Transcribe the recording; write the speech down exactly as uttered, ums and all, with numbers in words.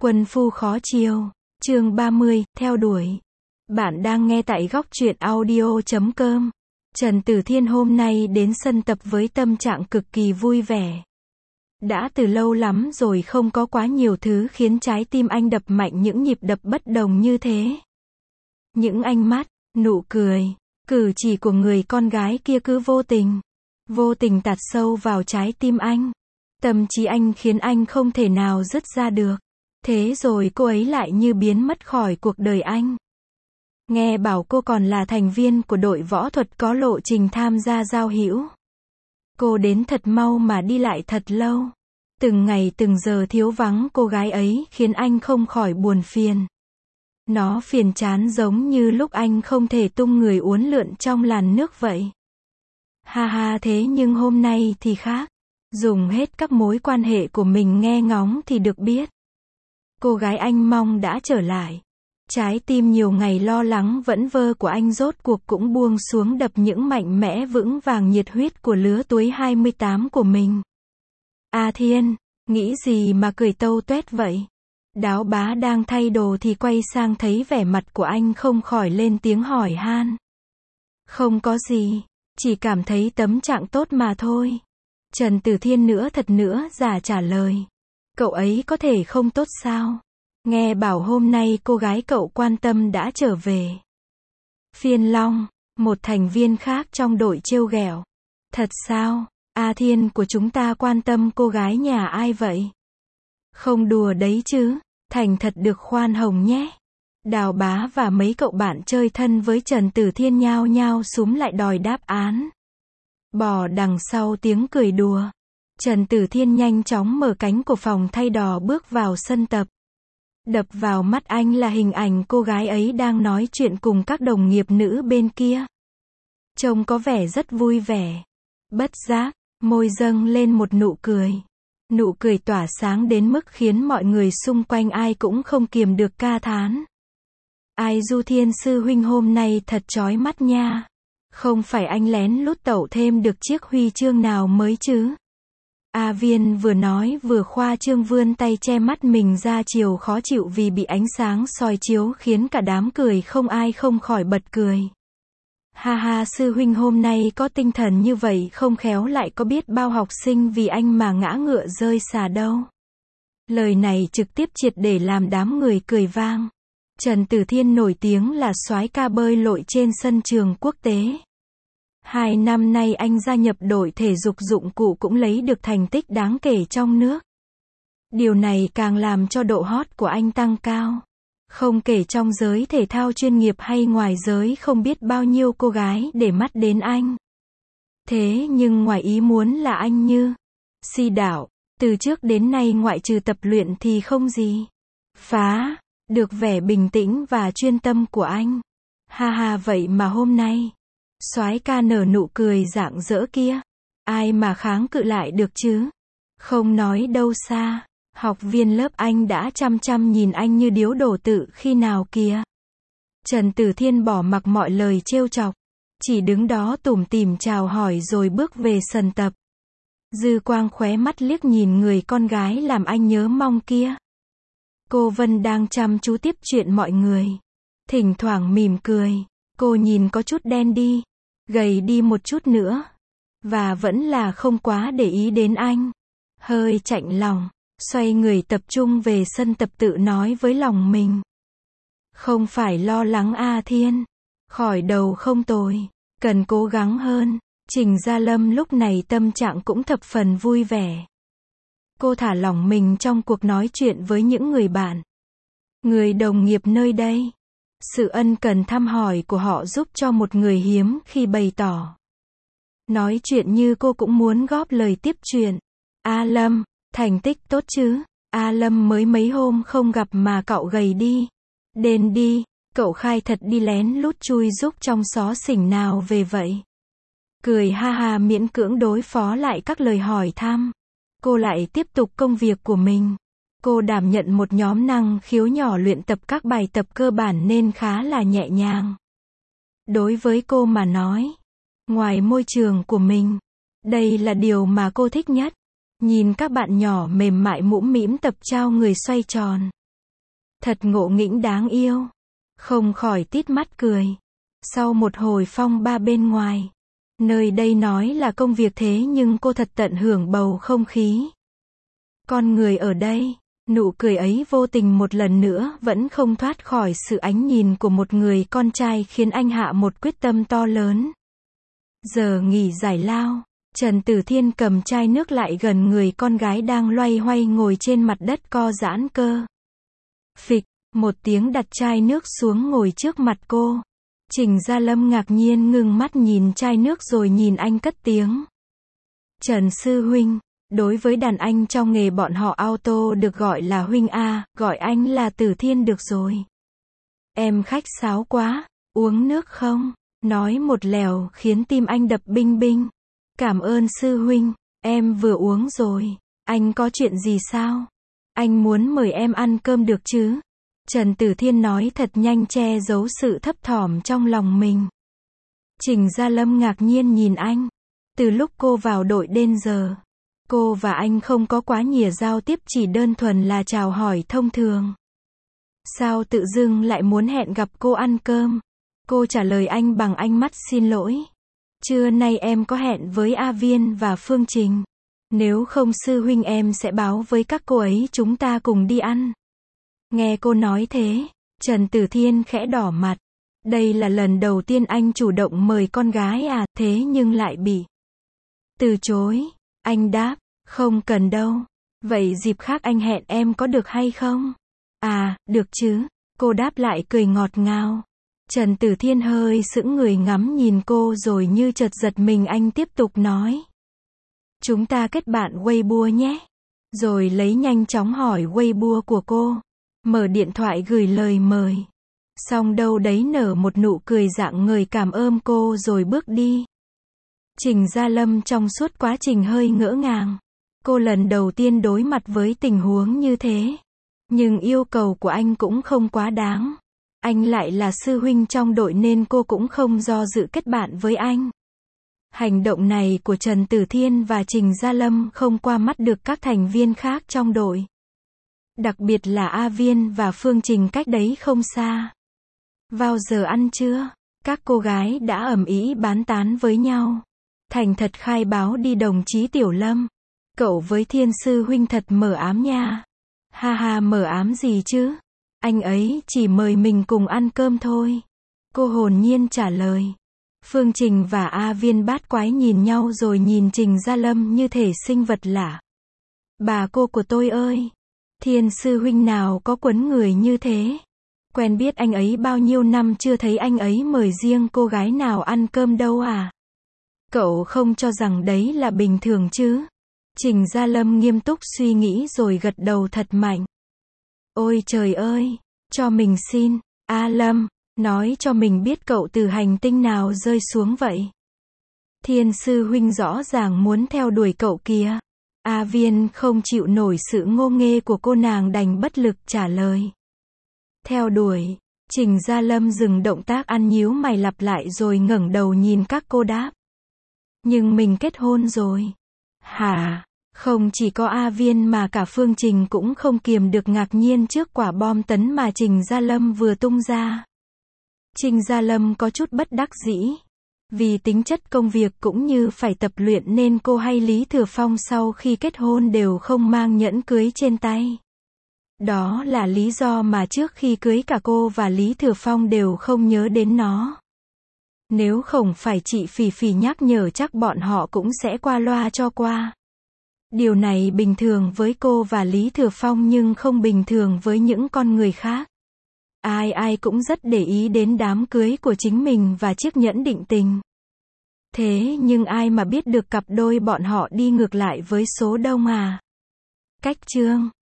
Quân phu khó chiêu. Chương ba mươi, theo đuổi. Bạn đang nghe tại góc truyện audio chấm com. Trần Tử Thiên hôm nay đến sân tập với tâm trạng cực kỳ vui vẻ. Đã từ lâu lắm rồi không có quá nhiều thứ khiến trái tim anh đập mạnh những nhịp đập bất đồng như thế. Những ánh mắt, nụ cười, cử chỉ của người con gái kia cứ vô tình, vô tình tạt sâu vào trái tim anh. Tâm trí anh khiến anh không thể nào dứt ra được. Thế rồi cô ấy lại như biến mất khỏi cuộc đời anh. Nghe bảo cô còn là thành viên của đội võ thuật có lộ trình tham gia giao hữu. Cô đến thật mau mà đi lại thật lâu. Từng ngày từng giờ thiếu vắng cô gái ấy khiến anh không khỏi buồn phiền. Nó phiền chán giống như lúc anh không thể tung người uốn lượn trong làn nước vậy. Ha ha, thế nhưng hôm nay thì khác. Dùng hết các mối quan hệ của mình nghe ngóng thì được biết. Cô gái anh mong đã trở lại. Trái tim nhiều ngày lo lắng vẩn vơ của anh rốt cuộc cũng buông xuống đập những mạnh mẽ vững vàng nhiệt huyết của lứa tuổi hai mươi tám của mình. A Thiên, nghĩ gì mà cười tâu tuét vậy? Đáo bá đang thay đồ thì quay sang thấy vẻ mặt của anh không khỏi lên tiếng hỏi han. Không có gì, chỉ cảm thấy tâm trạng tốt mà thôi. Trần Tử Thiên nữa thật nữa giả trả lời. Cậu ấy có thể không tốt sao? Nghe bảo hôm nay cô gái cậu quan tâm đã trở về. Phiên Long, một thành viên khác trong đội trêu ghẹo. Thật sao? A Thiên của chúng ta quan tâm cô gái nhà ai vậy? Không đùa đấy chứ, thành thật được khoan hồng nhé. Đào bá và mấy cậu bạn chơi thân với Trần Tử Thiên nhao nhao súm lại đòi đáp án. Bò đằng sau tiếng cười đùa. Trần Tử Thiên nhanh chóng mở cánh của phòng thay đồ bước vào sân tập. Đập vào mắt anh là hình ảnh cô gái ấy đang nói chuyện cùng các đồng nghiệp nữ bên kia. Trông có vẻ rất vui vẻ. Bất giác, môi dâng lên một nụ cười. Nụ cười tỏa sáng đến mức khiến mọi người xung quanh ai cũng không kiềm được ca thán. Ai Du Thiên sư huynh hôm nay thật chói mắt nha. Không phải anh lén lút tẩu thêm được chiếc huy chương nào mới chứ? A Viên vừa nói vừa khoa trương vươn tay che mắt mình ra chiều khó chịu vì bị ánh sáng soi chiếu khiến cả đám cười không ai không khỏi bật cười. Ha ha, sư huynh hôm nay có tinh thần như vậy không khéo lại có biết bao học sinh vì anh mà ngã ngựa rơi xà đâu. Lời này trực tiếp triệt để làm đám người cười vang. Trần Tử Thiên nổi tiếng là soái ca bơi lội trên sân trường quốc tế. Hai năm nay anh gia nhập đội thể dục dụng cụ cũng lấy được thành tích đáng kể trong nước. Điều này càng làm cho độ hot của anh tăng cao. Không kể trong giới thể thao chuyên nghiệp hay ngoài giới không biết bao nhiêu cô gái để mắt đến anh. Thế nhưng ngoài ý muốn là anh như si đảo, từ trước đến nay ngoại trừ tập luyện thì không gì phá được vẻ bình tĩnh và chuyên tâm của anh. Ha ha, vậy mà hôm nay soái ca nở nụ cười rạng rỡ kia, ai mà kháng cự lại được chứ? Không nói đâu xa, học viên lớp anh đã chăm chăm nhìn anh như điếu đổ tự khi nào kìa. Trần Tử Thiên bỏ mặc mọi lời trêu chọc, chỉ đứng đó tủm tỉm chào hỏi rồi bước về sân tập. Dư quang khóe mắt liếc nhìn người con gái làm anh nhớ mong kia. Cô Vân đang chăm chú tiếp chuyện mọi người, thỉnh thoảng mỉm cười. Cô nhìn có chút đen đi, gầy đi một chút nữa, và vẫn là không quá để ý đến anh. Hơi chạnh lòng, xoay người tập trung về sân tập tự nói với lòng mình. Không phải lo lắng A Thiên, khỏi đầu không tồi, cần cố gắng hơn. Trình Gia Lâm lúc này tâm trạng cũng thập phần vui vẻ. Cô thả lỏng mình trong cuộc nói chuyện với những người bạn, người đồng nghiệp nơi đây. Sự ân cần thăm hỏi của họ giúp cho một người hiếm khi bày tỏ. Nói chuyện như cô cũng muốn góp lời tiếp chuyện. A Lâm, thành tích tốt chứ? A Lâm mới mấy hôm không gặp mà cậu gầy đi. Đền đi, cậu khai thật đi lén lút chui giúp trong xó xỉnh nào về vậy? Cười ha ha miễn cưỡng đối phó lại các lời hỏi thăm. Cô lại tiếp tục công việc của mình. Cô đảm nhận một nhóm năng khiếu nhỏ luyện tập các bài tập cơ bản nên khá là nhẹ nhàng. Đối với cô mà nói, ngoài môi trường của mình, đây là điều mà cô thích nhất. Nhìn các bạn nhỏ mềm mại mũm mĩm tập trao người xoay tròn, Thật ngộ nghĩnh đáng yêu. Không khỏi tít mắt cười. Sau một hồi phong ba bên ngoài. Nơi đây nói là công việc thế nhưng cô thật tận hưởng bầu không khí. Con người ở đây, nụ cười ấy vô tình một lần nữa vẫn không thoát khỏi sự ánh nhìn của một người con trai khiến anh hạ một quyết tâm to lớn. Giờ nghỉ giải lao, Trần Tử Thiên cầm chai nước lại gần người con gái đang loay hoay ngồi trên mặt đất co giãn cơ. Phịch, một tiếng đặt chai nước xuống ngồi trước mặt cô. Trình Gia Lâm ngạc nhiên ngưng mắt nhìn chai nước rồi nhìn anh cất tiếng. Trần Sư Huynh, đối với đàn anh trong nghề bọn họ auto được gọi là Huynh A, gọi anh là Tử Thiên được rồi. Em khách sáo quá, uống nước không? Nói một lèo khiến tim anh đập binh binh. Cảm ơn Sư Huynh, em vừa uống rồi. Anh có chuyện gì sao? Anh muốn mời em ăn cơm được chứ? Trần Tử Thiên nói thật nhanh che giấu sự thấp thỏm trong lòng mình. Trình Gia Lâm ngạc nhiên nhìn anh. Từ lúc cô vào đội đến giờ, cô và anh không có quá nhiều giao tiếp, chỉ đơn thuần là chào hỏi thông thường. Sao tự dưng lại muốn hẹn gặp cô ăn cơm? Cô trả lời anh bằng ánh mắt xin lỗi. Trưa nay em có hẹn với A Viên và Phương Trình. Nếu không Sư Huynh em sẽ báo với các cô ấy chúng ta cùng đi ăn. Nghe cô nói thế, Trần Tử Thiên khẽ đỏ mặt. Đây là lần đầu tiên anh chủ động mời con gái à, thế nhưng lại bị từ chối. Anh đáp, không cần đâu. Vậy dịp khác anh hẹn em có được hay không? À, được chứ. Cô đáp lại cười ngọt ngào. Trần Tử Thiên hơi sững người ngắm nhìn cô rồi như chợt giật mình, anh tiếp tục nói. Chúng ta kết bạn Weibo nhé. Rồi lấy nhanh chóng hỏi Weibo của cô. Mở điện thoại gửi lời mời. Xong đâu đấy nở một nụ cười rạng ngời cảm ơn cô rồi bước đi. Trình Gia Lâm trong suốt quá trình hơi ngỡ ngàng. Cô lần đầu tiên đối mặt với tình huống như thế. Nhưng yêu cầu của anh cũng không quá đáng. Anh lại là sư huynh trong đội nên cô cũng không do dự kết bạn với anh. Hành động này của Trần Tử Thiên và Trình Gia Lâm không qua mắt được các thành viên khác trong đội. Đặc biệt là A Viên và Phương Trình cách đấy không xa. Vào giờ ăn trưa, các cô gái đã ầm ĩ bán tán với nhau. Thành thật khai báo đi đồng chí Tiểu Lâm. Cậu với Thiên Sư Huynh thật mờ ám nha. Ha ha, mờ ám gì chứ? Anh ấy chỉ mời mình cùng ăn cơm thôi. Cô hồn nhiên trả lời. Phương Trình và A Viên bát quái nhìn nhau rồi nhìn Trình Gia Lâm như thể sinh vật lạ. Bà cô của tôi ơi! Thiên Sư Huynh nào có quấn người như thế? Quen biết anh ấy bao nhiêu năm chưa thấy anh ấy mời riêng cô gái nào ăn cơm đâu à? Cậu không cho rằng đấy là bình thường chứ? Trình Gia Lâm nghiêm túc suy nghĩ rồi gật đầu thật mạnh. Ôi trời ơi! Cho mình xin, A Lâm, nói cho mình biết cậu từ hành tinh nào rơi xuống vậy? Thiên Sư Huynh rõ ràng muốn theo đuổi cậu kìa. A Viên không chịu nổi sự ngô nghê của cô, nàng đành bất lực trả lời. Theo đuổi. Trình Gia Lâm dừng động tác ăn nhíu mày lặp lại rồi ngẩng đầu nhìn các cô đáp. Nhưng mình kết hôn rồi. Hả? Không chỉ có A Viên mà cả Phương Trình cũng không kiềm được ngạc nhiên trước quả bom tấn mà Trình Gia Lâm vừa tung ra. Trình Gia Lâm có chút bất đắc dĩ. Vì tính chất công việc cũng như phải tập luyện nên cô hay Lý Thừa Phong sau khi kết hôn đều không mang nhẫn cưới trên tay. Đó là lý do mà trước khi cưới cả cô và Lý Thừa Phong đều không nhớ đến nó. Nếu không phải chị Phỉ Phỉ nhắc nhở chắc bọn họ cũng sẽ qua loa cho qua. Điều này bình thường với cô và Lý Thừa Phong nhưng không bình thường với những con người khác. Ai ai cũng rất để ý đến đám cưới của chính mình và chiếc nhẫn định tình. Thế nhưng ai mà biết được cặp đôi bọn họ đi ngược lại với số đông à? Cách chương